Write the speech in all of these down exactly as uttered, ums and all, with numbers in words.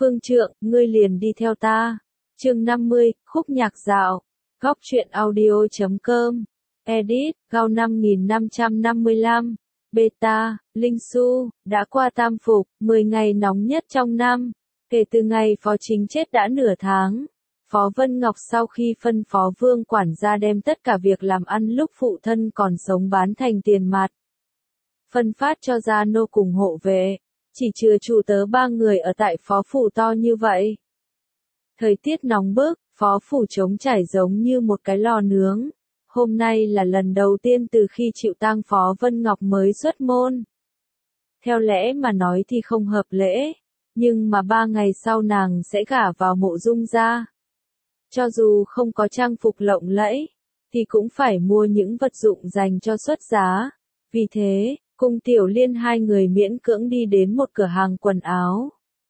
Phương Trượng, ngươi liền đi theo ta. Chương năm mươi, khúc nhạc dạo. Góc truyện audio chấm com. Edit, Gao năm nghìn năm trăm năm mươi lăm. Beta, Linh Su, đã qua tam phục, mười ngày nóng nhất trong năm. Kể từ ngày phó chính chết đã nửa tháng. Phó Vân Ngọc sau khi phân phó Vương quản gia đem tất cả việc làm ăn lúc phụ thân còn sống bán thành tiền mặt. Phân phát cho gia nô cùng hộ vệ. Chỉ chừa chủ tớ ba người ở tại phó phủ to như vậy. Thời tiết nóng bức, phó phủ trống trải giống như một cái lò nướng. Hôm nay là lần đầu tiên từ khi chịu tang Phó Vân Ngọc mới xuất môn. Theo lẽ mà nói thì không hợp lễ, nhưng mà ba ngày sau nàng sẽ gả vào Mộ Dung gia. Cho dù không có trang phục lộng lẫy, thì cũng phải mua những vật dụng dành cho xuất giá. Vì thế, cùng Tiểu Liên hai người miễn cưỡng đi đến một cửa hàng quần áo.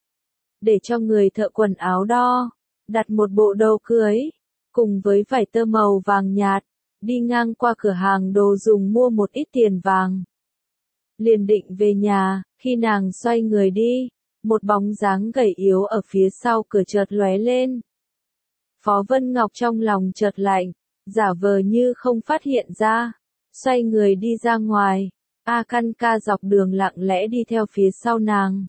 Để cho người thợ quần áo đo, đặt một bộ đồ cưới, cùng với vải tơ màu vàng nhạt, đi ngang qua cửa hàng đồ dùng mua một ít tiền vàng. Liền định về nhà, khi nàng xoay người đi, một bóng dáng gầy yếu ở phía sau cửa chợt lóe lên. Phó Vân Ngọc trong lòng chợt lạnh, giả vờ như không phát hiện ra, xoay người đi ra ngoài. A Căn Ca dọc đường lặng lẽ đi theo phía sau nàng.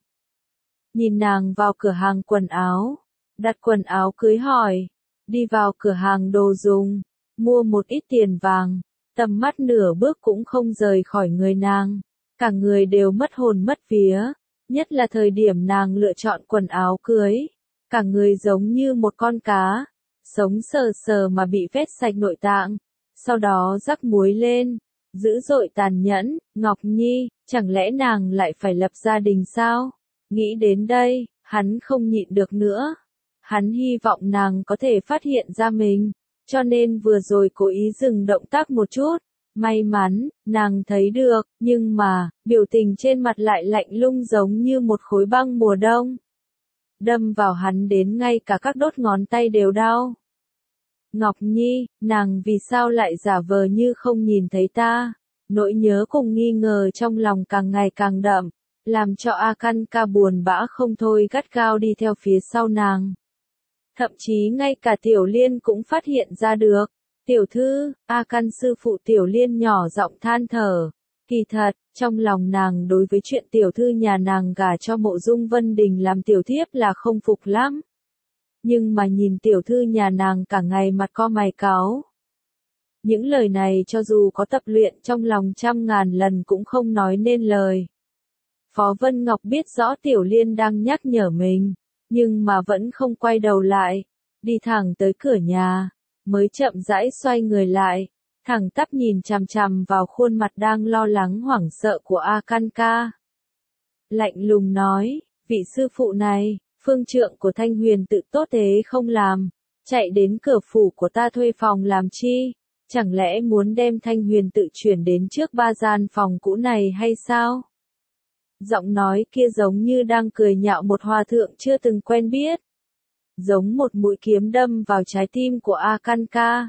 Nhìn nàng vào cửa hàng quần áo, đặt quần áo cưới hỏi, đi vào cửa hàng đồ dùng, mua một ít tiền vàng, tầm mắt nửa bước cũng không rời khỏi người nàng, cả người đều mất hồn mất vía, nhất là thời điểm nàng lựa chọn quần áo cưới, cả người giống như một con cá, sống sờ sờ mà bị vét sạch nội tạng, sau đó rắc muối lên, dữ dội tàn nhẫn. Ngọc Nhi, chẳng lẽ nàng lại phải lập gia đình sao? Nghĩ đến đây, hắn không nhịn được nữa. Hắn hy vọng nàng có thể phát hiện ra mình, cho nên vừa rồi cố ý dừng động tác một chút. May mắn, nàng thấy được, nhưng mà, biểu tình trên mặt lại lạnh lùng giống như một khối băng mùa đông. Đâm vào hắn đến ngay cả các đốt ngón tay đều đau. Ngọc Nhi, nàng vì sao lại giả vờ như không nhìn thấy ta? Nỗi nhớ cùng nghi ngờ trong lòng càng ngày càng đậm, làm cho A Căn Ca buồn bã không thôi gắt gao đi theo phía sau nàng. Thậm chí ngay cả Tiểu Liên cũng phát hiện ra được. Tiểu thư, A Căn sư phụ Tiểu Liên nhỏ giọng than thở. Kỳ thật, trong lòng nàng đối với chuyện tiểu thư nhà nàng gả cho Mộ Dung Vân Đình làm tiểu thiếp là không phục lắm. Nhưng mà nhìn tiểu thư nhà nàng cả ngày mặt co mày cáu. Những lời này cho dù có tập luyện trong lòng trăm ngàn lần cũng không nói nên lời. Phó Vân Ngọc biết rõ Tiểu Liên đang nhắc nhở mình, nhưng mà vẫn không quay đầu lại, đi thẳng tới cửa nhà, mới chậm rãi xoay người lại, thẳng tắp nhìn chằm chằm vào khuôn mặt đang lo lắng hoảng sợ của A Căn Ca. Lạnh lùng nói, vị sư phụ này, phương trượng của Thanh Huyền tự tốt thế không làm, chạy đến cửa phủ của ta thuê phòng làm chi? Chẳng lẽ muốn đem Thanh Huyền tự chuyển đến trước ba gian phòng cũ này hay sao? Giọng nói kia giống như đang cười nhạo một hòa thượng chưa từng quen biết. Giống một mũi kiếm đâm vào trái tim của A Căn Ca.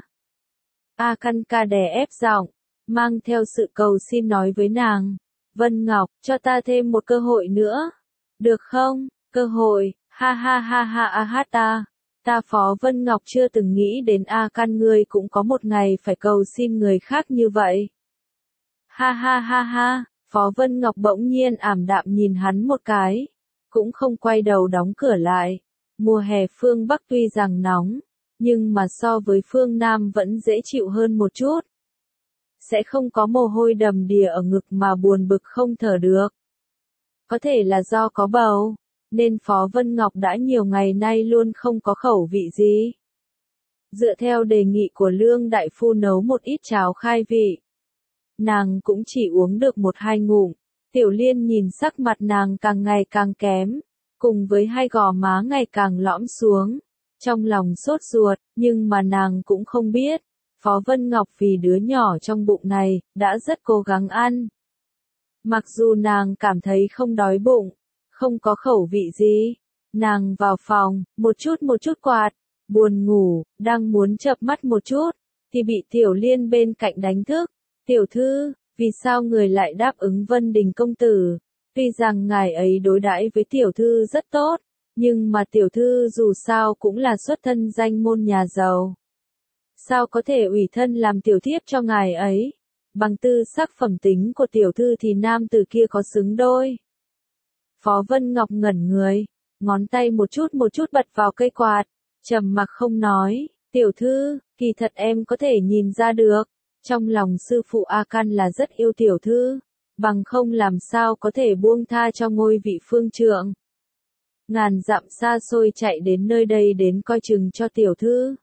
A Căn Ca đè ép giọng, mang theo sự cầu xin nói với nàng. Vân Ngọc, cho ta thêm một cơ hội nữa. Được không? Cơ hội, ha ha ha ha a hát ta. Ta Phó Vân Ngọc chưa từng nghĩ đến A Căn ngươi cũng có một ngày phải cầu xin người khác như vậy. Ha ha ha ha, Phó Vân Ngọc bỗng nhiên ảm đạm nhìn hắn một cái, cũng không quay đầu đóng cửa lại. Mùa hè phương Bắc tuy rằng nóng, nhưng mà so với phương Nam vẫn dễ chịu hơn một chút. Sẽ không có mồ hôi đầm đìa ở ngực mà buồn bực không thở được. Có thể là do có bầu, nên Phó Vân Ngọc đã nhiều ngày nay luôn không có khẩu vị gì. Dựa theo đề nghị của Lương Đại Phu nấu một ít cháo khai vị. Nàng cũng chỉ uống được một hai ngụm. Tiểu Liên nhìn sắc mặt nàng càng ngày càng kém, cùng với hai gò má ngày càng lõm xuống. Trong lòng sốt ruột, nhưng mà nàng cũng không biết. Phó Vân Ngọc vì đứa nhỏ trong bụng này, đã rất cố gắng ăn. Mặc dù nàng cảm thấy không đói bụng, không có khẩu vị gì, nàng vào phòng, một chút một chút quạt, buồn ngủ, đang muốn chợp mắt một chút, thì bị Tiểu Liên bên cạnh đánh thức. Tiểu thư, vì sao người lại đáp ứng Vân Đình công tử? Tuy rằng ngài ấy đối đãi với tiểu thư rất tốt, Nhưng mà tiểu thư dù sao cũng là xuất thân danh môn nhà giàu. Sao có thể ủy thân làm tiểu thiếp cho ngài ấy? Bằng tư sắc phẩm tính của tiểu thư thì nam tử kia có xứng đôi. Phó Vân Ngọc ngẩn người, ngón tay một chút một chút bật vào cây quạt, trầm mặc không nói. Tiểu thư, kỳ thật em có thể nhìn ra được, trong lòng sư phụ A Căn là rất yêu tiểu thư, bằng không làm sao có thể buông tha cho ngôi vị phương trượng. Ngàn dặm xa xôi chạy đến nơi đây đến coi chừng cho tiểu thư.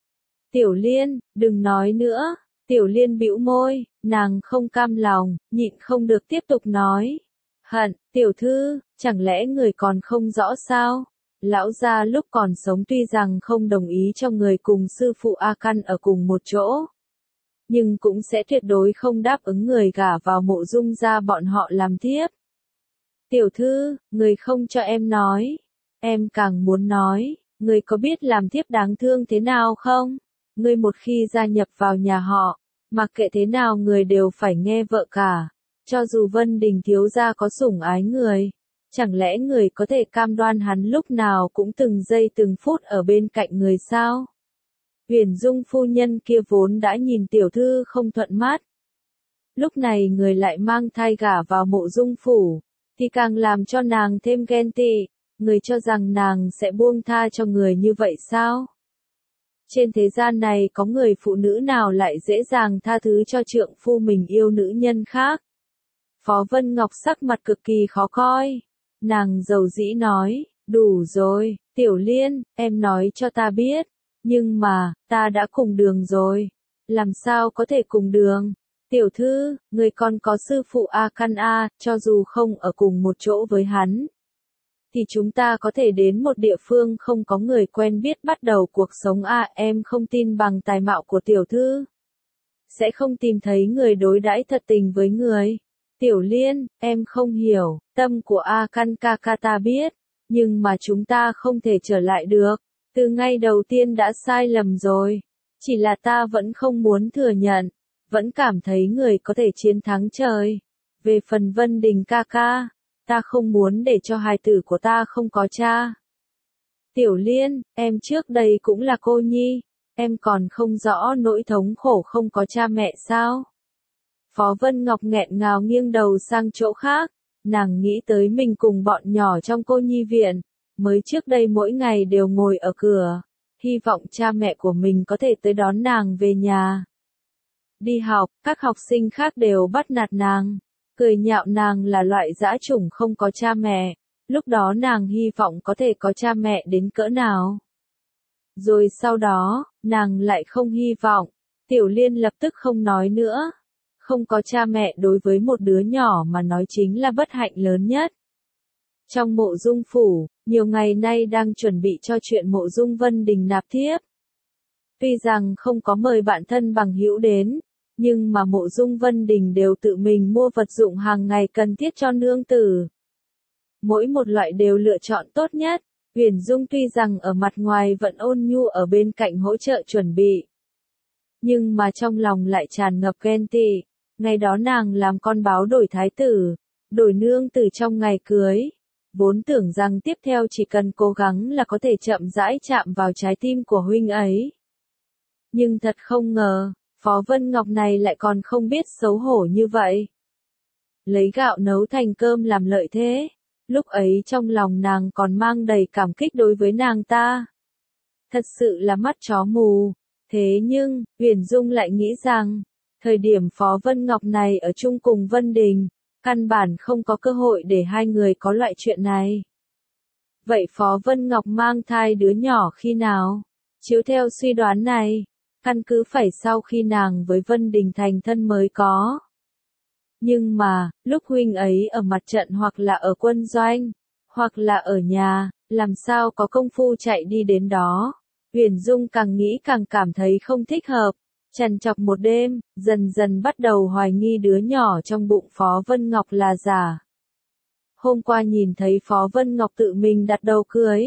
Tiểu Liên, đừng nói nữa. Tiểu Liên bĩu môi, nàng không cam lòng, nhịn không được tiếp tục nói. Hận, tiểu thư, chẳng lẽ người còn không rõ sao? Lão gia lúc còn sống tuy rằng không đồng ý cho người cùng sư phụ A Căn ở cùng một chỗ, nhưng cũng sẽ tuyệt đối không đáp ứng người gả vào Mộ Dung gia bọn họ làm thiếp. Tiểu thư, người không cho em nói. Em càng muốn nói, người có biết làm thiếp đáng thương thế nào không? Người một khi gia nhập vào nhà họ, mặc kệ thế nào người đều phải nghe vợ cả. Cho dù Vân Đình thiếu gia có sủng ái người, chẳng lẽ người có thể cam đoan hắn lúc nào cũng từng giây từng phút ở bên cạnh người sao? Huyền Dung phu nhân kia vốn đã nhìn tiểu thư không thuận mắt. Lúc này người lại mang thai gả vào Mộ Dung phủ, thì càng làm cho nàng thêm ghen tị. Người cho rằng nàng sẽ buông tha cho người như vậy sao? Trên thế gian này có người phụ nữ nào lại dễ dàng tha thứ cho trượng phu mình yêu nữ nhân khác? Phó Vân Ngọc sắc mặt cực kỳ khó coi. Nàng dầu dĩ nói, đủ rồi, Tiểu Liên, em nói cho ta biết. Nhưng mà, ta đã cùng đường rồi. Làm sao có thể cùng đường? Tiểu thư, người còn có sư phụ A Căn A, cho dù không ở cùng một chỗ với hắn, thì chúng ta có thể đến một địa phương không có người quen biết bắt đầu cuộc sống A. Em không tin bằng tài mạo của tiểu thư, sẽ không tìm thấy người đối đãi thật tình với người. Tiểu Liên, em không hiểu, tâm của A Căn ca ca ta biết, nhưng mà chúng ta không thể trở lại được. Từ ngay đầu tiên đã sai lầm rồi, chỉ là ta vẫn không muốn thừa nhận, vẫn cảm thấy người có thể chiến thắng trời. Về phần Vân Đình ca ca, ta không muốn để cho hài tử của ta không có cha. Tiểu Liên, em trước đây cũng là cô nhi, em còn không rõ nỗi thống khổ không có cha mẹ sao? Phó Vân Ngọc nghẹn ngào nghiêng đầu sang chỗ khác, nàng nghĩ tới mình cùng bọn nhỏ trong cô nhi viện, mới trước đây mỗi ngày đều ngồi ở cửa, hy vọng cha mẹ của mình có thể tới đón nàng về nhà. Đi học, các học sinh khác đều bắt nạt nàng, cười nhạo nàng là loại dã chủng không có cha mẹ, lúc đó nàng hy vọng có thể có cha mẹ đến cỡ nào. Rồi sau đó, nàng lại không hy vọng, Tiểu Liên lập tức không nói nữa. Không có cha mẹ đối với một đứa nhỏ mà nói chính là bất hạnh lớn nhất. Trong Mộ Dung phủ, nhiều ngày nay đang chuẩn bị cho chuyện Mộ Dung Vân Đình nạp thiếp. Tuy rằng không có mời bạn thân bằng hữu đến, nhưng mà Mộ Dung Vân Đình đều tự mình mua vật dụng hàng ngày cần thiết cho nương tử. Mỗi một loại đều lựa chọn tốt nhất. Huyền Dung tuy rằng ở mặt ngoài vẫn ôn nhu ở bên cạnh hỗ trợ chuẩn bị, nhưng mà trong lòng lại tràn ngập ghen tị. Ngày đó nàng làm con báo đổi thái tử, đổi nương tử trong ngày cưới. Vốn tưởng rằng tiếp theo chỉ cần cố gắng là có thể chậm rãi chạm vào trái tim của huynh ấy. Nhưng thật không ngờ, Phó Vân Ngọc này lại còn không biết xấu hổ như vậy. Lấy gạo nấu thành cơm làm lợi thế. Lúc ấy trong lòng nàng còn mang đầy cảm kích đối với nàng ta. Thật sự là mắt chó mù. Thế nhưng, Huyền Dung lại nghĩ rằng, thời điểm Phó Vân Ngọc này ở chung cùng Vân Đình, căn bản không có cơ hội để hai người có loại chuyện này. Vậy Phó Vân Ngọc mang thai đứa nhỏ khi nào? Chiếu theo suy đoán này, căn cứ phải sau khi nàng với Vân Đình thành thân mới có. Nhưng mà, lúc huynh ấy ở mặt trận hoặc là ở quân doanh, hoặc là ở nhà, làm sao có công phu chạy đi đến đó? Huyền Dung càng nghĩ càng cảm thấy không thích hợp. Trằn trọc một đêm, dần dần bắt đầu hoài nghi đứa nhỏ trong bụng Phó Vân Ngọc là giả. Hôm qua nhìn thấy Phó Vân Ngọc tự mình đặt đầu cưới.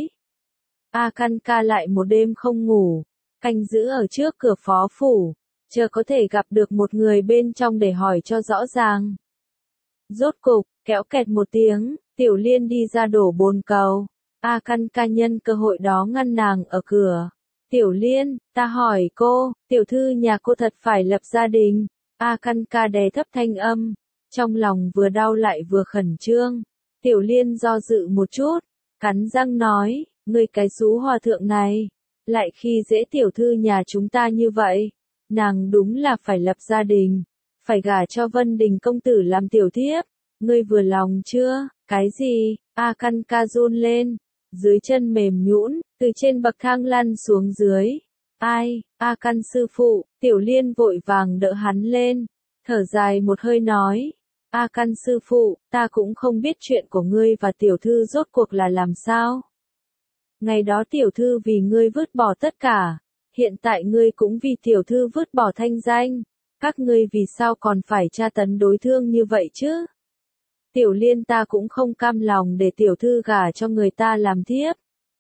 A Căn ca lại một đêm không ngủ, canh giữ ở trước cửa phó phủ, chờ có thể gặp được một người bên trong để hỏi cho rõ ràng. Rốt cục, kéo kẹt một tiếng, Tiểu Liên đi ra đổ bồn cầu. A Căn Ca nhân cơ hội đó ngăn nàng ở cửa. Tiểu Liên, ta hỏi cô, tiểu thư nhà cô thật phải lập gia đình? A Căn Ca đè thấp thanh âm, trong lòng vừa đau lại vừa khẩn trương. Tiểu Liên do dự một chút, cắn răng nói, ngươi cái xú hòa thượng này, lại khi dễ tiểu thư nhà chúng ta như vậy, nàng đúng là phải lập gia đình, phải gả cho Vân Đình công tử làm tiểu thiếp, ngươi vừa lòng chưa? Cái gì? A Căn Ca run lên, dưới chân mềm nhũn, từ trên bậc thang lăn xuống dưới. Ai? A Căn sư phụ, Tiểu Liên vội vàng đỡ hắn lên, thở dài một hơi nói, A Căn sư phụ, ta cũng không biết chuyện của ngươi và tiểu thư rốt cuộc là làm sao. Ngày đó tiểu thư vì ngươi vứt bỏ tất cả, hiện tại ngươi cũng vì tiểu thư vứt bỏ thanh danh, các ngươi vì sao còn phải tra tấn đối thương như vậy chứ? Tiểu Liên ta cũng không cam lòng để tiểu thư gả cho người ta làm thiếp.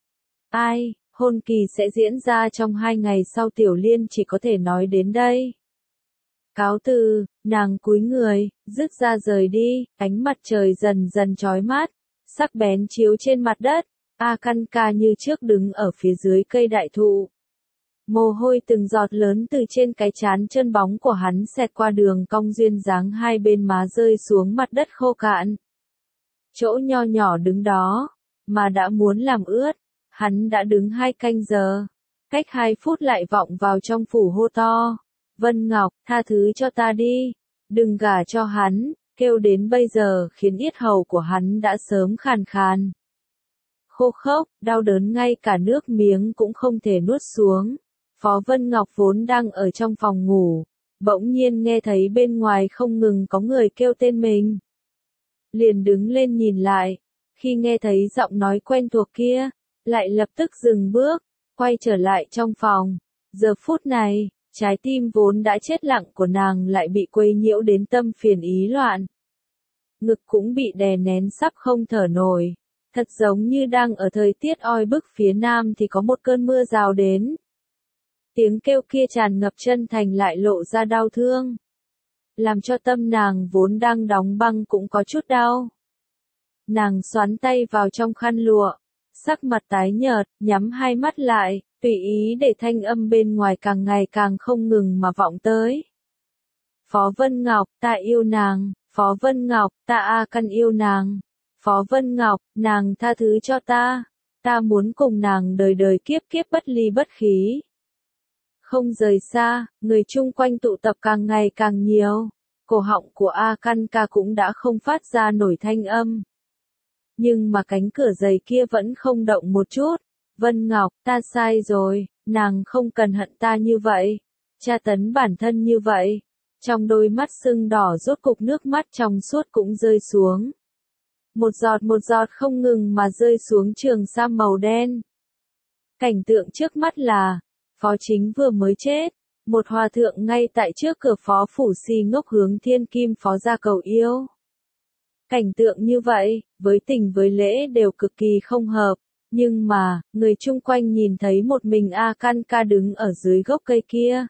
Ai, hôn kỳ sẽ diễn ra trong hai ngày sau, Tiểu Liên chỉ có thể nói đến đây. Cáo từ, nàng cúi người, dứt ra rời đi, ánh mặt trời dần dần chói mắt, sắc bén chiếu trên mặt đất, A Căn Ca như trước đứng ở phía dưới cây đại thụ. Mồ hôi từng giọt lớn từ trên cái trán chân bóng của hắn xẹt qua đường cong duyên dáng hai bên má rơi xuống mặt đất khô cạn. Chỗ nho nhỏ đứng đó, mà đã muốn làm ướt, hắn đã đứng hai canh giờ, cách hai phút lại vọng vào trong phủ hô to. Vân Ngọc, tha thứ cho ta đi, đừng gả cho hắn, kêu đến bây giờ khiến yết hầu của hắn đã sớm khàn khàn. Khô khốc, đau đớn ngay cả nước miếng cũng không thể nuốt xuống. Phó Vân Ngọc vốn đang ở trong phòng ngủ, bỗng nhiên nghe thấy bên ngoài không ngừng có người kêu tên mình. Liền đứng lên nhìn lại, khi nghe thấy giọng nói quen thuộc kia, lại lập tức dừng bước, quay trở lại trong phòng. Giờ phút này, trái tim vốn đã chết lặng của nàng lại bị quấy nhiễu đến tâm phiền ý loạn. Ngực cũng bị đè nén sắp không thở nổi, thật giống như đang ở thời tiết oi bức phía Nam thì có một cơn mưa rào đến. Tiếng kêu kia tràn ngập chân thành lại lộ ra đau thương, làm cho tâm nàng vốn đang đóng băng cũng có chút đau. Nàng xoắn tay vào trong khăn lụa, sắc mặt tái nhợt, nhắm hai mắt lại, tùy ý để thanh âm bên ngoài càng ngày càng không ngừng mà vọng tới. Phó Vân Ngọc, ta yêu nàng, Phó Vân Ngọc, ta A Căn yêu nàng, Phó Vân Ngọc, nàng tha thứ cho ta, ta muốn cùng nàng đời đời kiếp kiếp bất ly bất khí. Không rời xa, người chung quanh tụ tập càng ngày càng nhiều, cổ họng của A Căn Ca cũng đã không phát ra nổi thanh âm. Nhưng mà cánh cửa dày kia vẫn không động một chút. Vân Ngọc, ta sai rồi, nàng không cần hận ta như vậy, tra tấn bản thân như vậy. Trong đôi mắt sưng đỏ rốt cục nước mắt trong suốt cũng rơi xuống. Một giọt một giọt không ngừng mà rơi xuống trường sam màu đen. Cảnh tượng trước mắt là, Phó Chính vừa mới chết, một hòa thượng ngay tại trước cửa Phó Phủ Si Ngốc hướng Thiên Kim Phó ra cầu yêu. Cảnh tượng như vậy, với tình với lễ đều cực kỳ không hợp, nhưng mà, người chung quanh nhìn thấy một mình A Căn Ca đứng ở dưới gốc cây kia.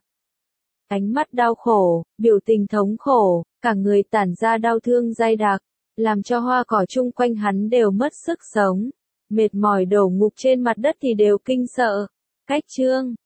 Ánh mắt đau khổ, biểu tình thống khổ, cả người tản ra đau thương dai đặc, làm cho hoa cỏ chung quanh hắn đều mất sức sống, mệt mỏi đổ ngục trên mặt đất thì đều kinh sợ. Cách chương